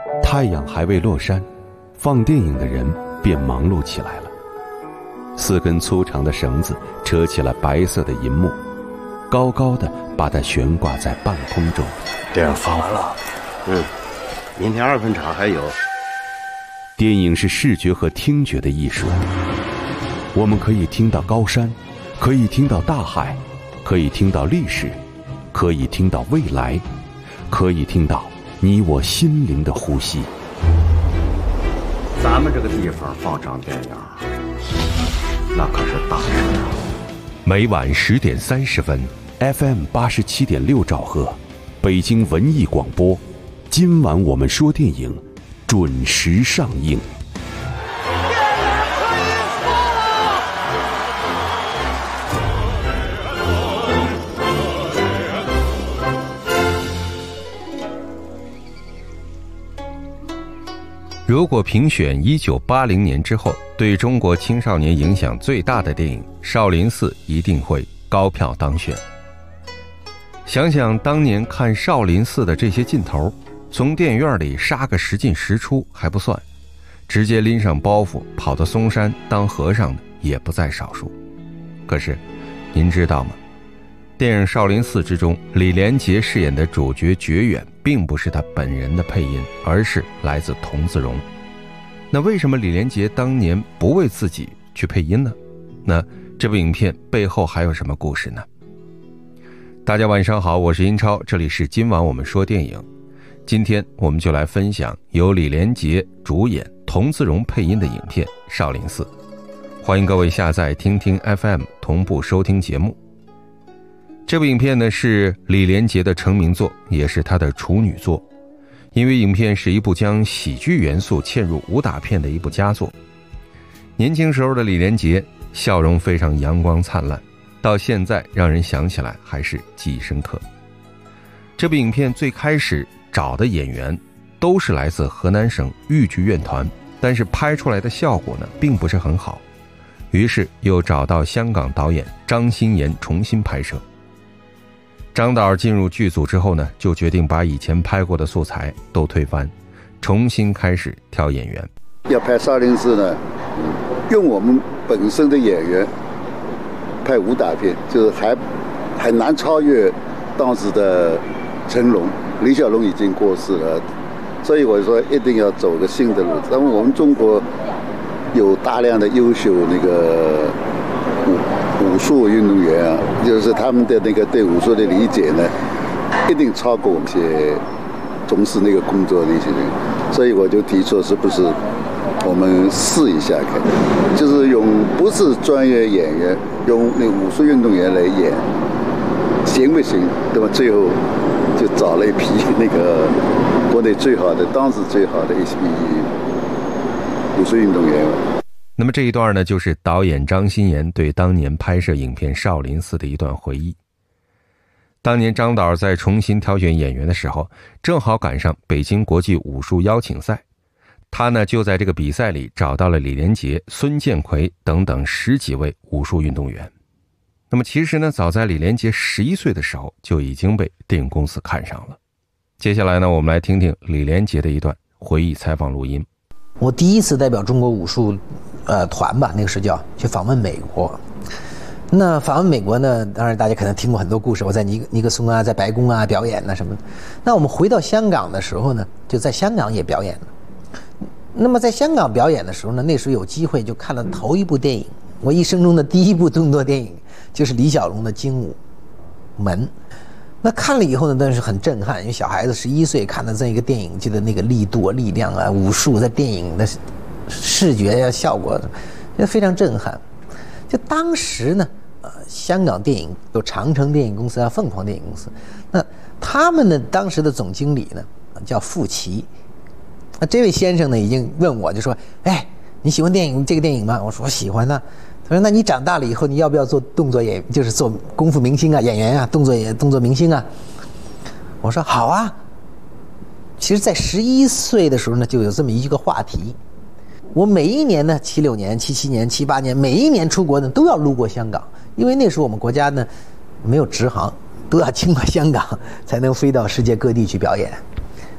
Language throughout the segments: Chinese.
太阳还未落山，放电影的人便忙碌起来了。4根粗长的绳子扯起了白色的银幕，高高的把它悬挂在半空中。 电影放完了，明天2分场还有。 电影是视觉和听觉的艺术，我们可以听到高山，可以听到大海，可以听到历史，可以听到未来，可以听到你我心灵的呼吸。 咱们这个地方放场电影，那可是大事啊！ 每晚10点30分 ，FM 87.6兆赫，北京文艺广播。今晚我们说电影，准时上映。 如果评选1980年之后对中国青少年影响最大的电影，少林寺一定会高票当选。想想当年看少林寺的这些劲头，从电影院里杀个10进10出还不算，直接拎上包袱跑到嵩山当和尚的也不在少数。可是您知道吗？电影《少林寺》之中，李连杰饰演的主角觉远并不是他本人的配音，而是来自童自荣。那为什么李连杰当年不为自己去配音呢？那这部影片背后还有什么故事呢？大家晚上好，我是英超，这里是今晚我们说电影。今天我们就来分享由李连杰主演、童自荣配音的影片《少林寺》。欢迎各位下载听听 FM 同步收听节目。这部影片呢是李连杰的成名作，也是他的处女作。因为影片是一部将喜剧元素嵌入武打片的一部佳作。年轻时候的李连杰笑容非常阳光灿烂，到现在让人想起来还是记忆深刻。这部影片最开始找的演员都是来自河南省豫剧院团，但是拍出来的效果呢并不是很好，于是又找到香港导演张欣妍重新拍摄。张导进入剧组之后呢，就决定把以前拍过的素材都推翻，重新开始挑演员。 要拍少林寺呢，用我们本身的演员拍武打片，就是还难超越当时的成龙。李小龙已经过世了，所以我说一定要走个新的路子。那么我们中国有大量的优秀那个武术运动员啊，就是他们的那个对武术的理解呢，一定超过我们些从事那个工作的那些人，所以我就提出是不是我们试一下看，就是用不是专业演员，用那个武术运动员来演，行不行？对吧？最后就找了一批那个国内最好的、当时最好的一些武术运动员。 那么这一段呢，就是导演张欣妍对当年拍摄影片《少林寺》的一段回忆。当年张导在重新挑选演员的时候，正好赶上北京国际武术邀请赛，他呢就在这个比赛里找到了李连杰、孙建奎等等10几位武术运动员。那么其实呢，早在李连杰11岁的时候就已经被电影公司看上了。接下来呢，我们来听听李连杰的一段回忆采访录音。 我第一次代表中国武术团吧，那个时叫去访问美国。那访问美国呢，当然大家可能听过很多故事，我在尼克松啊，在白宫啊表演啊什么的。那我们回到香港的时候呢，就在香港也表演了。那么在香港表演的时候呢，那时候有机会就看了头一部电影，我一生中的第一部动作电影就是李小龙的《精武门》。那看了以后呢，但是很震撼，因为小孩子11岁看的这个电影，记得那个力度、力量啊、武术在电影的视觉呀、效果，非常震撼。就当时呢，香港电影有长城电影公司啊、凤凰电影公司，那他们呢当时的总经理呢叫傅奇。那这位先生呢已经问我，就说：“哎，你喜欢这个电影吗？”我说：“我喜欢呢。”他说：“那你长大了以后，你要不要做动作演员，就是做功夫明星啊、演员啊、动作明星啊？”我说：“好啊。”其实，在11岁的时候呢，就有这么一个话题。我每一年呢，76年、77年、78年，每一年出国呢都要路过香港，因为那时候我们国家呢没有直航，都要经过香港才能飞到世界各地去表演。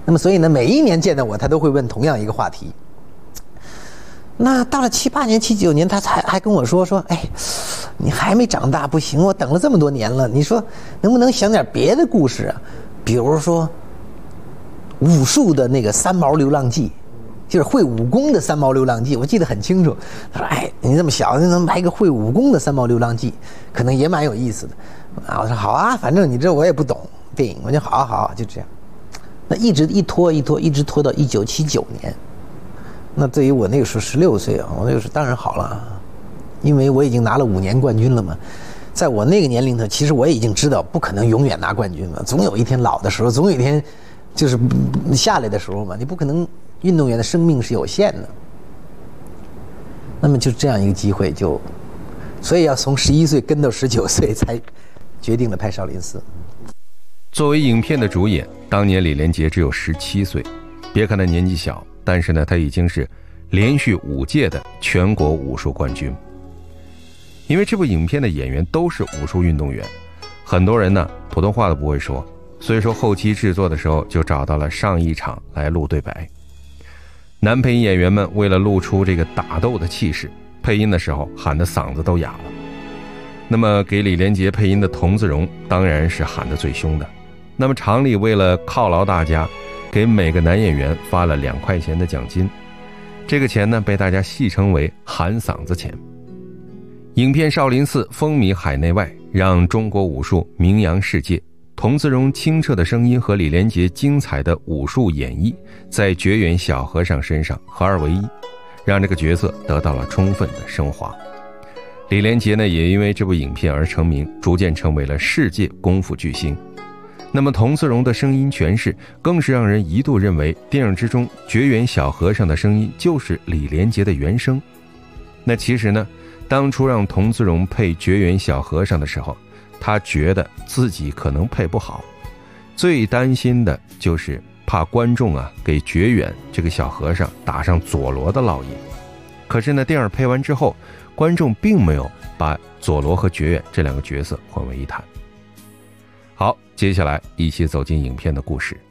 那么所以呢，每一年见到我，他都会问同样一个话题。那到了7、8年、7、9年，他还跟我说，哎，你还没长大，不行，我等了这么多年了，你说能不能想点别的故事啊？比如说武术的那个三毛流浪记，就是会武功的三毛流浪记，我记得很清楚。他说，哎，你这么小，你能拍个会武功的三毛流浪记，可能也蛮有意思的。啊，我说好啊，反正你这我也不懂电影，我就好，就这样。那一直拖，一直拖到1979年。那对于我那个时候16岁啊，我那个时候当然好了，因为我已经拿了5年冠军了嘛。在我那个年龄头，其实我也已经知道不可能永远拿冠军了，总有一天老的时候，总有一天就是下来的时候嘛，你不可能，运动员的生命是有限的。那么就这样一个机会所以要从11岁跟到19岁才决定了拍少林寺。 作为影片的主演，当年李连杰只有17岁，别看他年纪小，但是呢，他已经是连续5届的全国武术冠军。因为这部影片的演员都是武术运动员，很多人呢普通话都不会说，所以说后期制作的时候就找到了上一场来录对白。男配音演员们为了录出这个打斗的气势，配音的时候喊得嗓子都哑了。那么给李连杰配音的童自荣当然是喊得最凶的。那么厂里为了犒劳大家，给每个男演员发了2块钱的奖金，这个钱呢被大家戏称为喊嗓子钱。影片《少林寺》风靡海内外，让中国武术名扬世界。童自荣清澈的声音和李连杰精彩的武术演绎，在觉远小和尚身上合二为一，让这个角色得到了充分的升华。李连杰呢，也因为这部影片而成名，逐渐成为了世界功夫巨星。那么童自荣的声音诠释，更是让人一度认为电影之中觉远小和尚的声音就是李连杰的原声。那其实呢，当初让童自荣配觉远小和尚的时候，他觉得自己可能配不好，最担心的就是怕观众啊给觉远这个小和尚打上佐罗的烙印。可是呢，电影配完之后，观众并没有把佐罗和觉远这2个角色混为一谈。好，接下来一起走进影片的故事。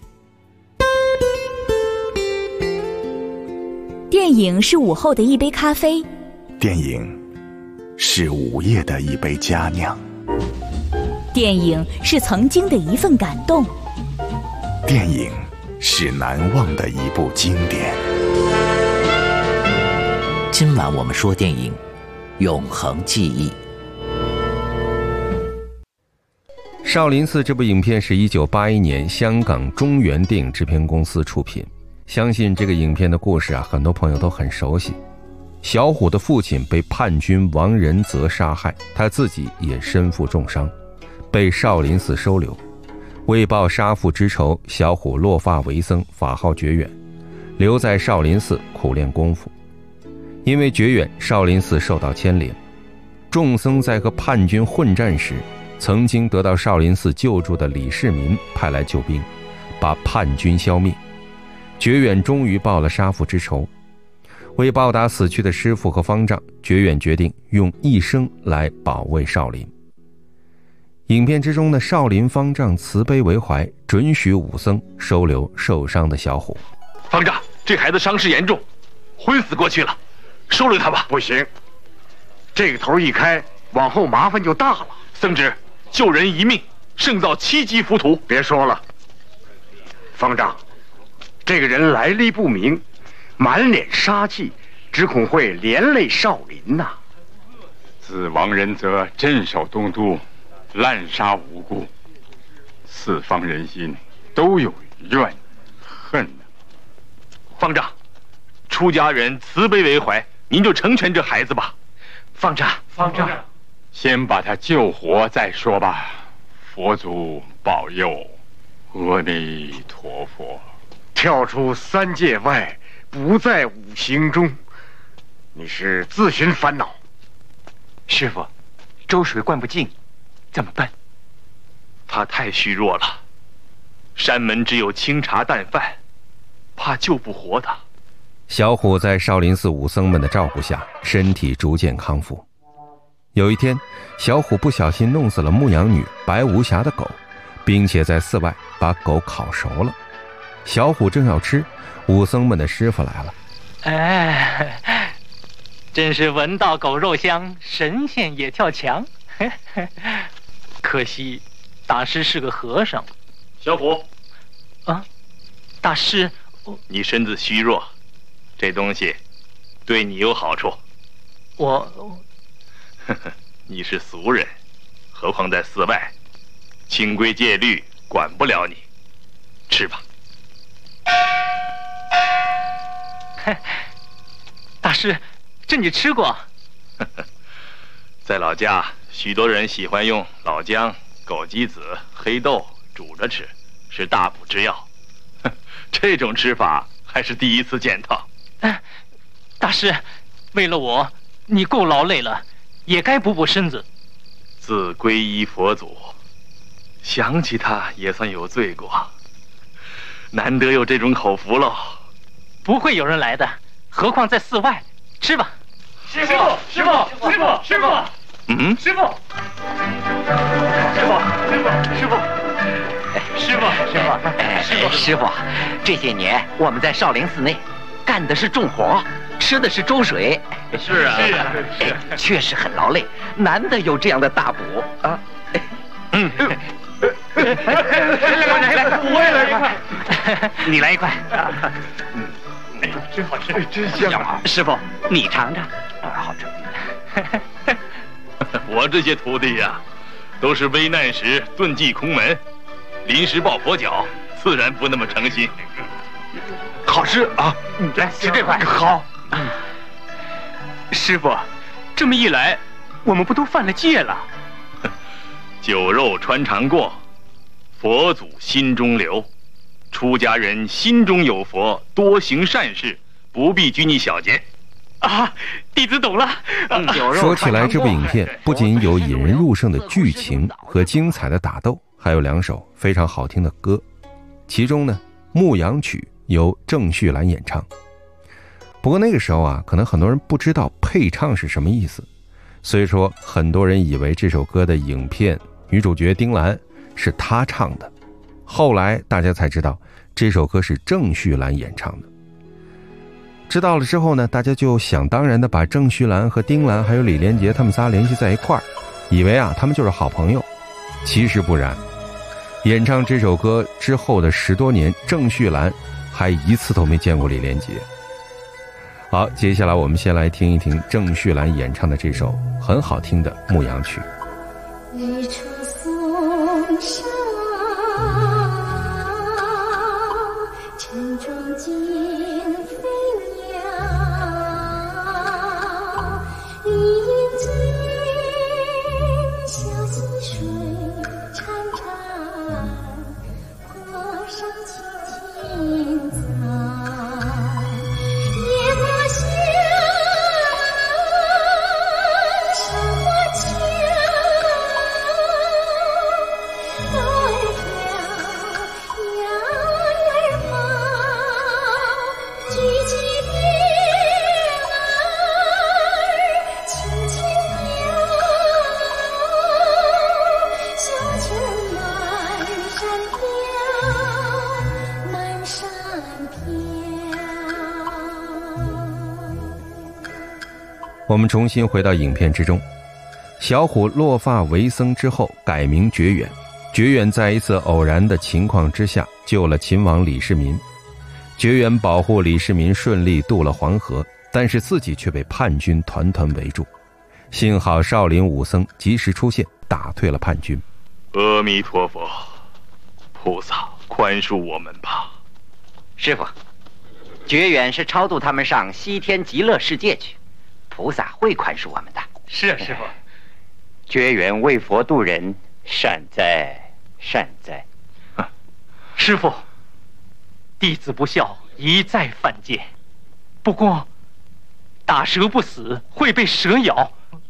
电影是午后的一杯咖啡， 电影是午夜的一杯佳酿， 电影是曾经的一份感动， 电影是难忘的一部经典。 今晚我们说电影，永恒记忆。 少林寺这部影片是1981年香港中原电影制片公司出品，相信这个影片的故事啊，很多朋友都很熟悉。小虎的父亲被叛军王仁泽杀害，他自己也身负重伤，被少林寺收留。为报杀父之仇，小虎落发为僧，法号觉远，留在少林寺苦练功夫。因为觉远，少林寺受到牵连，众僧在和叛军混战时，曾经得到少林寺救助的李世民派来救兵，把叛军消灭。觉远终于报了杀父之仇，为报答死去的师父和方丈，觉远决定用一生来保卫少林。影片之中的少林方丈慈悲为怀，准许武僧收留受伤的小虎。 方丈，这孩子伤势严重，昏死过去了，收留他吧。 不行，这个头一开，往后麻烦就大了。 僧侄，救人一命胜造7级浮屠。 别说了，方丈，这个人来历不明，满脸杀气，只恐会连累少林呐。 自王仁泽镇守东都，滥杀无辜，四方人心都有怨恨。 方丈，出家人慈悲为怀，您就成全这孩子吧。方丈， 先把他救活再说吧。佛祖保佑，阿弥陀佛。 跳出3界外，不在5行中，你是自寻烦恼。 师父，粥水灌不进，怎么办？他太虚弱了，山门只有清茶淡饭，怕救不活他。 小虎在少林寺武僧们的照顾下，身体逐渐康复。有一天，小虎不小心弄死了牧羊女白无暇的狗，并且在寺外把狗烤熟了。 小虎正要吃，武僧们的师傅来了。 哎，真是闻到狗肉香，神仙也跳墙。可惜大师是个和尚。 小虎， 啊，大师， 你身子虚弱，这东西对你有好处。 我， 你是俗人，何况在寺外，清规戒律管不了你。吃吧。 大师，这你吃过？ 在老家，许多人喜欢用老姜、枸杞子、黑豆煮着吃，是大补之药。这种吃法还是第一次见到。 大师，为了我，你够劳累了，也该补补身子。 自皈依佛祖，想起他也算有罪过。难得有这种口福喽。 不会有人来的，何况在寺外。吃吧。 师傅，师傅，师傅，师傅。嗯， 师傅， 师傅，这些年我们在少林寺内干的是重活，吃的是粥水。 是啊， 确实很劳累，难得有这样的大补啊。 我也来一块。 你来一块。 真好吃，真香。 师傅，你尝尝。好吃。 我这些徒弟呀，都是危难时遁迹空门，临时抱佛脚，自然不那么诚心。 好吃啊！ 来吃这块。 好。 师傅，这么一来，我们不都犯了戒了？ 酒肉穿肠过，佛祖心中留。出家人心中有佛，多行善事，不必拘泥小节。 啊，弟子懂了。 说起来，这部影片不仅有引人入胜的剧情和精彩的打斗，还有2首非常好听的歌。其中呢，《牧羊曲》由郑绪岚演唱。不过那个时候啊，可能很多人不知道配唱是什么意思，所以说很多人以为这首歌的影片女主角丁兰是她唱的。后来大家才知道，这首歌是郑绪岚演唱的。知道了之后呢，大家就想当然的把郑绪岚和丁兰还有李连杰他们仨联系在一块儿，以为啊他们就是好朋友。其实不然，演唱这首歌之后的10多年，郑绪岚还一次都没见过李连杰。好，接下来我们先来听一听郑绪岚演唱的这首很好听的《牧羊曲》。 日出松上，晨钟惊飞鸟，林间小溪水潺潺，坡上青青草，野花香，山花俏，狗儿跳，羊儿跑，举起鞭儿轻轻摇，小曲儿满山飘，满山飘。 我们重新回到影片之中，小虎落发为僧之后改名觉远。觉远在一次偶然的情况之下救了秦王李世民，觉远保护李世民顺利渡了黄河，但是自己却被叛军团团围住。幸好少林武僧及时出现，打退了叛军。 阿弥陀佛，菩萨宽恕我们吧。 师傅，觉远是超度他们上西天极乐世界去，菩萨会宽恕我们的。 是啊，师傅。 觉远为佛度人，善哉善哉。 师傅，弟子不孝，一再犯戒。不过，打蛇不死，会被蛇咬。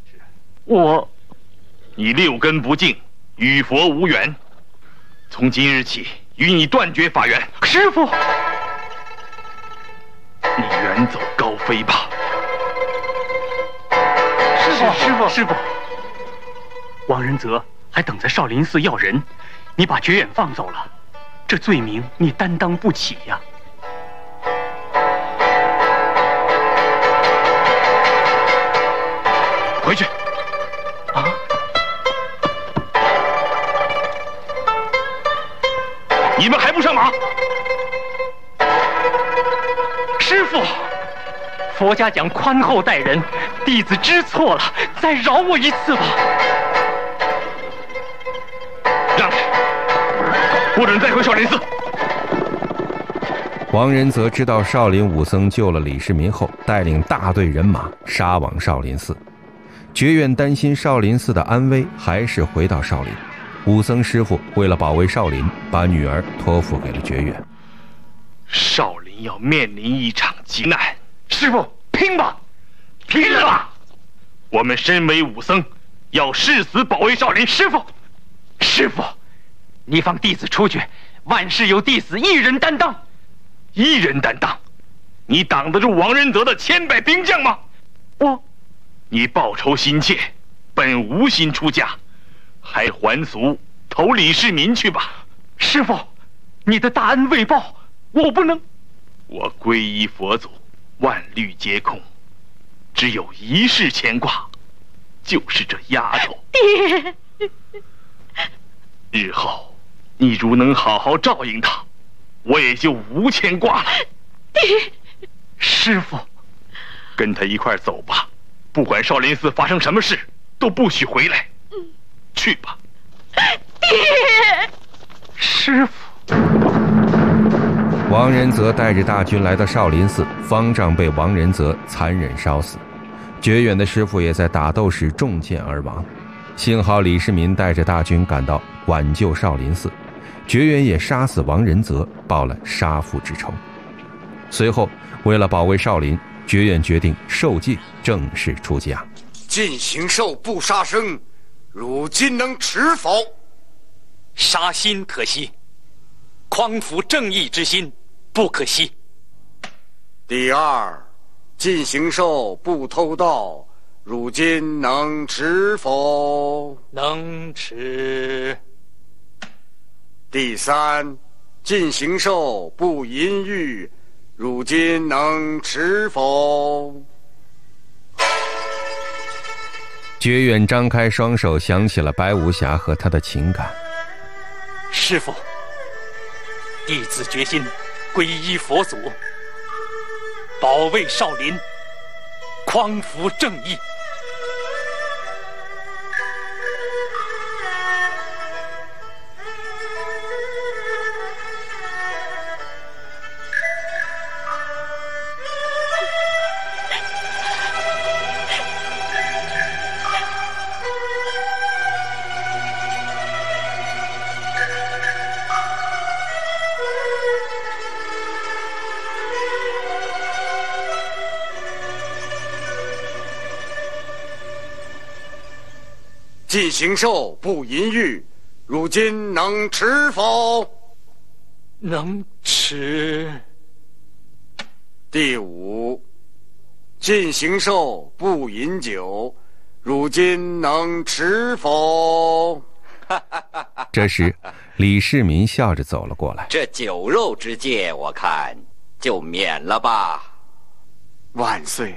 你6根不净，与佛无缘。从今日起，与你断绝法缘。 师傅， 你远走高飞吧。 师傅，王仁泽还等在少林寺要人，你把觉远放走了， 这罪名你担当不起呀。 回去。 啊！ 你们还不上马？ 师父，佛家讲宽厚待人，弟子知错了，再饶我一次吧。 让开，不准再回少林寺。 王仁泽知道少林武僧救了李世民后，带领大队人马杀往少林寺。觉远担心少林寺的安危，还是回到少林。武僧师傅为了保卫少林，把女儿托付给了觉远。 少林要面临一场急难， 师傅，拼吧，拼了吧！ 我们身为武僧，要誓死保卫少林。 师傅，你放弟子出去，万事由弟子一人担当。 一人担当？你挡得住王仁泽的千百兵将吗？你报仇心切，本无心出家，还还俗投李世民去吧。 师父，你的大恩未报，我不能。 我皈依佛祖，万虑皆空，只有一事牵挂，就是这丫头。 爹， 日后你如能好好照应她，我也就无牵挂了。 爹， 师父， 跟他一块走吧。不管少林寺发生什么事，都不许回来。去吧。 爹， 师父。 王仁泽带着大军来到少林寺，方丈被王仁泽残忍烧死，觉远的师傅也在打斗时中箭而亡。幸好李世民带着大军赶到，挽救少林寺，觉远也杀死王仁泽，报了杀父之仇。随后，为了保卫少林，觉远决定受戒，正式出家。 尽形寿不杀生，汝今能持否？ 杀心可惜，匡扶正义之心不可惜。 第二，尽形寿不偷盗，汝今能持否？ 能持。 第三，尽形寿不淫欲，汝今能持否？ 觉远张开双手，想起了白无暇和他的情感。 师父，弟子决心皈依佛祖，保卫少林，匡扶正义。 尽形寿不淫欲，汝今能持否？ 能持。 第五，尽形寿不饮酒，汝今能持否？ 这时，李世民笑着走了过来。 这酒肉之戒，我看就免了吧。 万岁！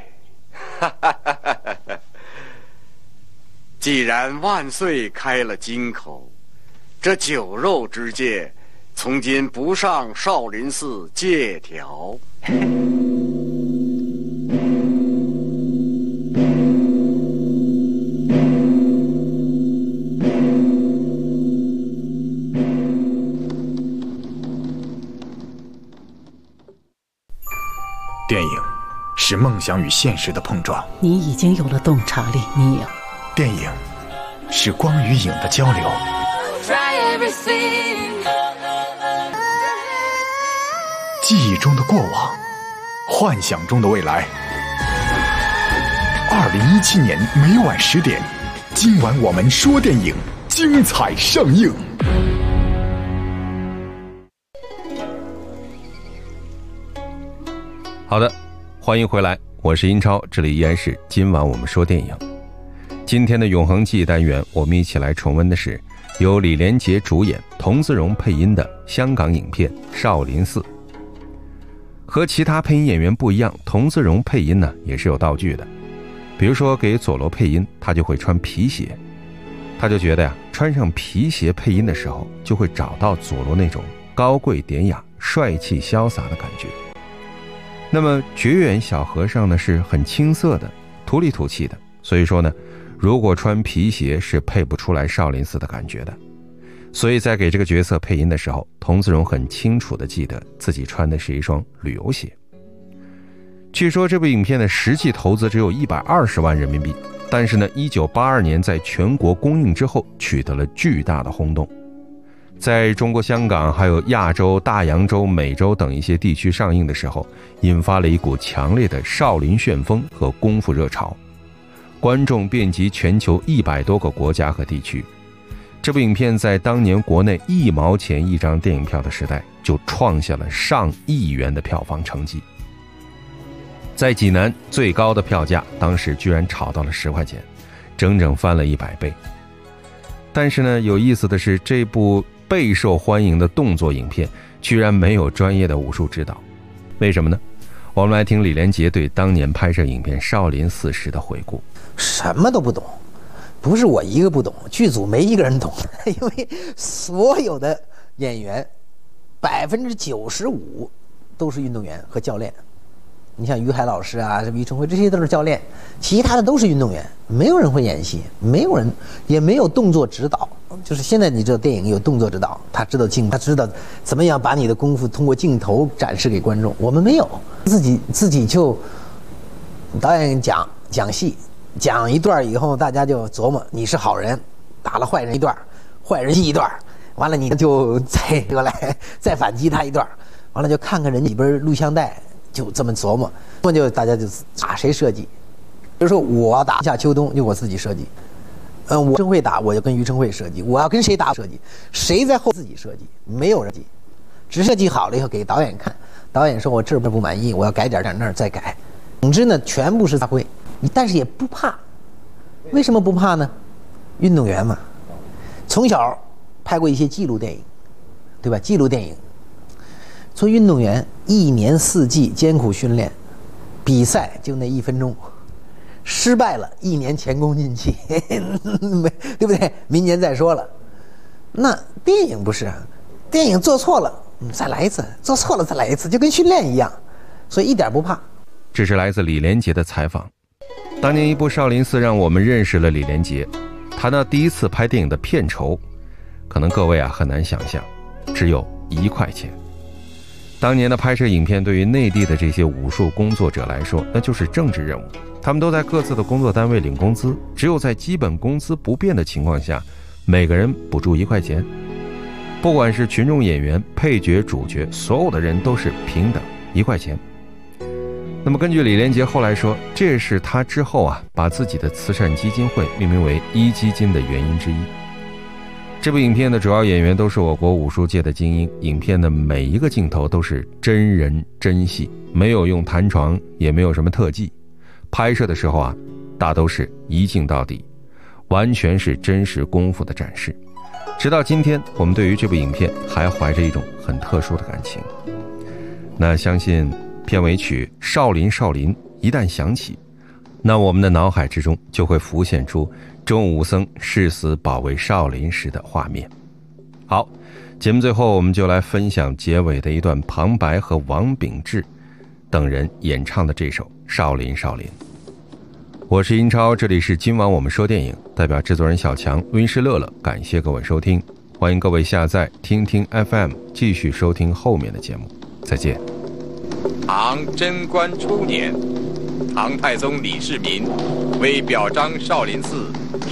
既然万岁开了金口，这酒肉之戒，从今不上少林寺戒条。 电影是梦想与现实的碰撞， 你已经有了洞察力，你有。 电影是光与影的交流，记忆中的过往，幻想中的未来。2017年每晚10点，今晚我们说电影，精彩上映。 好的，欢迎回来，我是英超，这里依然是今晚我们说电影。今天的永恒记忆单元，我们一起来重温的是由李连杰主演、童自荣配音的香港影片《少林寺》。和其他配音演员不一样，童自荣配音呢也是有道具的。比如说给佐罗配音，他就会穿皮鞋，他就觉得呀，穿上皮鞋配音的时候，就会找到佐罗那种高贵典雅、帅气潇洒的感觉。那么觉远小和尚呢是很青涩的、土里土气的，所以说呢，如果穿皮鞋是配不出来少林寺的感觉的。所以在给这个角色配音的时候，童自荣很清楚地记得自己穿的是一双旅游鞋。据说这部影片的实际投资只有120万人民币，但是呢，1982年在全国公映之后取得了巨大的轰动，在中国香港还有亚洲、大洋洲、美洲等一些地区上映的时候，引发了一股强烈的少林旋风和功夫热潮，观众遍及全球100多个国家和地区。这部影片在当年国内1毛钱一张电影票的时代，就创下了上亿元的票房成绩。在济南最高的票价当时居然炒到了10块钱，整整翻了100倍。但是呢，有意思的是，这部备受欢迎的动作影片居然没有专业的武术指导，为什么呢？我们来听李连杰对当年拍摄影片《少林寺》时的回顾。 什么都不懂，不是我一个不懂，剧组没一个人懂，因为所有的演员95%都是运动员和教练。你像于海老师啊，什么于承辉，这些都是教练，其他的都是运动员，没有人会演戏，没有人也没有动作指导。就是现在你知道电影有动作指导，他知道他知道怎么样把你的功夫通过镜头展示给观众，我们没有，自己就导演讲戏，讲一段以后，大家就琢磨你是好人，打了坏人一段，坏人一段，完了你就再得来再反击他一段，完了就看看人家里边录像带。就这么琢磨，那就大家就打谁设计。比如说我要打夏秋冬，就我自己设计。我承会打，我就跟于承会设计。我要跟谁打设计，谁在后自己设计，没有人设计，只设计好了以后给导演看。导演说我这不满意，我要改点那儿再改。总之呢，全部是发挥，但是也不怕。为什么不怕呢？运动员嘛，从小拍过一些纪录电影，对吧？纪录电影。做运动员1年4季艰苦训练，比赛就那1分钟，失败了1年前功尽弃，对不对？明年再说了。那电影不是啊，电影做错了再来一次，做错了再来一次，就跟训练一样，所以一点不怕。 这是来自李连杰的采访。当年一部《少林寺》让我们认识了李连杰。谈到第一次拍电影的片酬，可能各位很难想象，只有1块钱。当年的拍摄影片对于内地的这些武术工作者来说，那就是政治任务。他们都在各自的工作单位领工资，只有在基本工资不变的情况下，每个人补助1块钱。不管是群众演员、配角、主角，所有的人都是平等1块钱。那么根据李连杰后来说，这也是他之后把自己的慈善基金会命名为1基金的原因之一。这部影片的主要演员都是我国武术界的精英，影片的每一个镜头都是真人真戏，没有用弹床，也没有什么特技。拍摄的时候大都是一镜到底，完全是真实功夫的展示。直到今天，我们对于这部影片还怀着一种很特殊的感情。那相信片尾曲《少林少林》一旦响起，那我们的脑海之中就会浮现出钟武僧誓死保卫少林时的画面。好，节目最后我们就来分享结尾的一段旁白和王秉志等人演唱的这首《少林少林》。我是英超，这里是今晚我们说电影，代表制作人小强，录音师乐乐，感谢各位收听，欢迎各位下载听听 FM 继续收听后面的节目，再见。 唐贞观初年，唐太宗李世民为表彰少林寺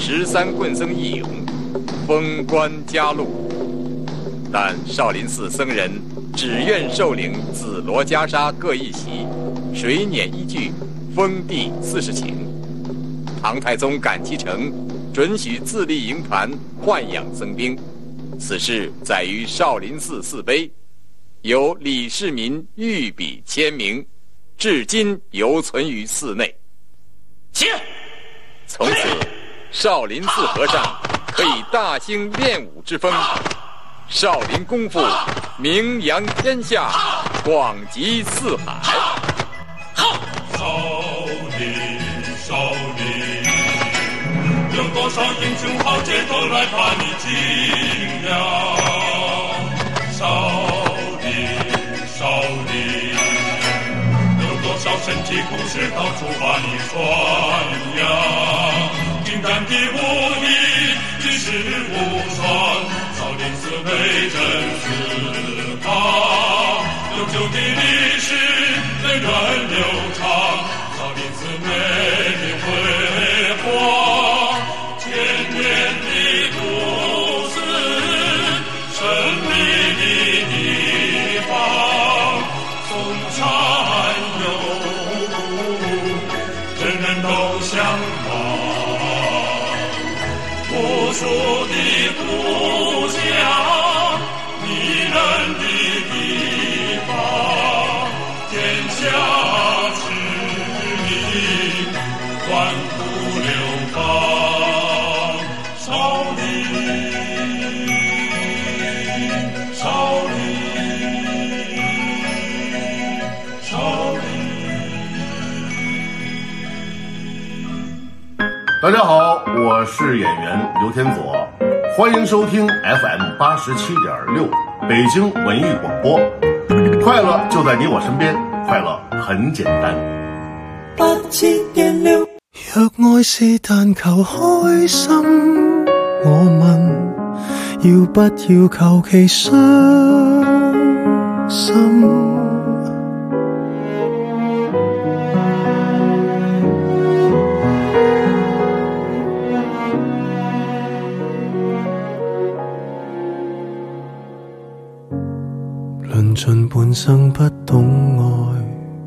13棍僧义勇，封官加禄，但少林寺僧人只愿受领紫罗袈裟各一袭，水碾一具，封地40顷。唐太宗感其诚，准许自立营团，豢养僧兵。此事载于少林寺寺碑，由李世民御笔签名，至今犹存于寺内。从此，少林寺和尚可以大兴练武之风。少林功夫名扬天下，广集四海。 少林，有多少英雄豪杰都来把你敬仰。少林，有多少神奇故事到处把你传扬。精湛的武艺，举世无双，少林寺威震四方。悠久的历史，源远流长。少林寺美名辉煌，千年的都市，神秘的地方，嵩山有路，人人都向往。无数的故乡，迷人的地方，天下知名，万古流芳。少林，少林，少林。 大家好，我是演员刘天佐，欢迎收听 FM 87.6北京文艺广播。快乐就在你我身边，快乐很简单。 87.6，若愛是但求開心，我問要不要求其傷心？論盡半生不懂愛，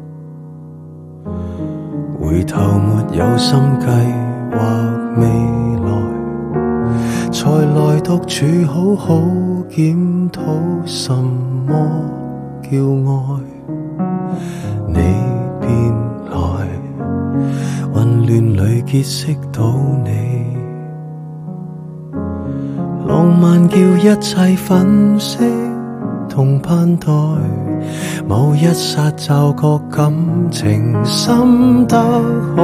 回頭沒有心計劃未來，才來獨處好好檢討什麼叫愛。你便來，混亂裏結識到你，浪漫叫一切粉飾同盼待，某一剎驟覺感情深得可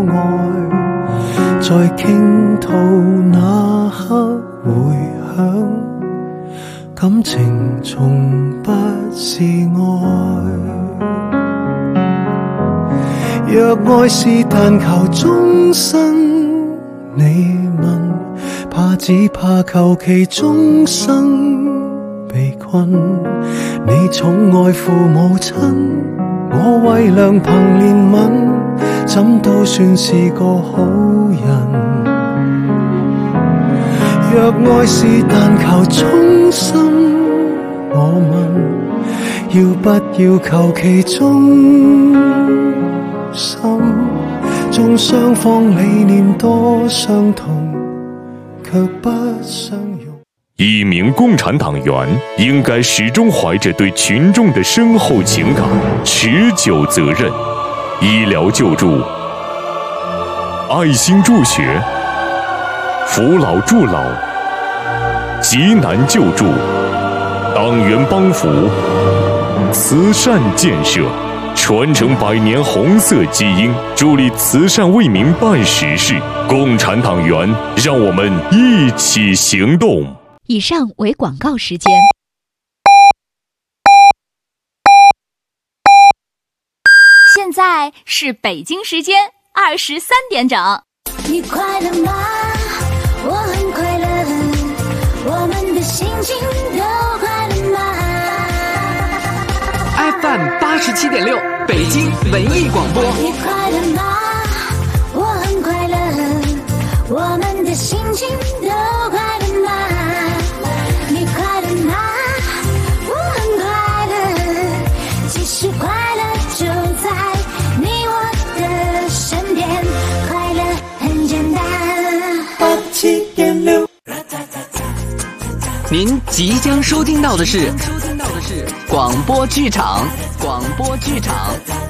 愛，在傾吐那刻回響，感情從不是愛。若愛是但求終身，你問怕只怕求其終生被困。你寵愛父母親，我為良朋憐憫，怎都算是個好人。若愛是但求衷心，我問要不要求其忠心？縱雙方理念多相同，卻不相容。 一名共產黨員應該始終懷着對群眾的深厚情感、持久責任。醫療救助、愛心助學、扶老助老、急難救助、黨員幫扶、慈善建設，傳承100年紅色基因，助力慈善為民辦實事。共產黨員，讓我們一起行動。 以上為廣告時間。現在是北京時間23點整。 你快樂嗎？我很快樂，我們的心情都快樂嗎？ FM 87.6北京文藝廣播。 你快樂嗎？我很快樂，我們的心情都快樂嗎？你快樂嗎？我很快樂，其實快樂就在你我的身邊，快樂很簡單。87.6， 您即將收聽到的是廣播劇場。廣播劇場。